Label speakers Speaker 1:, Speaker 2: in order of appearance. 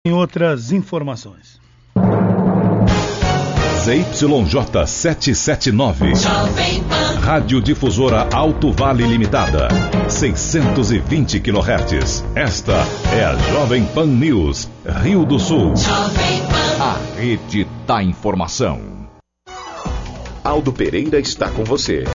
Speaker 1: Em outras informações.
Speaker 2: ZYJ 779, Radiodifusora Alto Vale Limitada, 620 kHz. Esta é a Jovem Pan News, Rio do Sul. A rede da informação.
Speaker 3: Aldo Pereira está com você.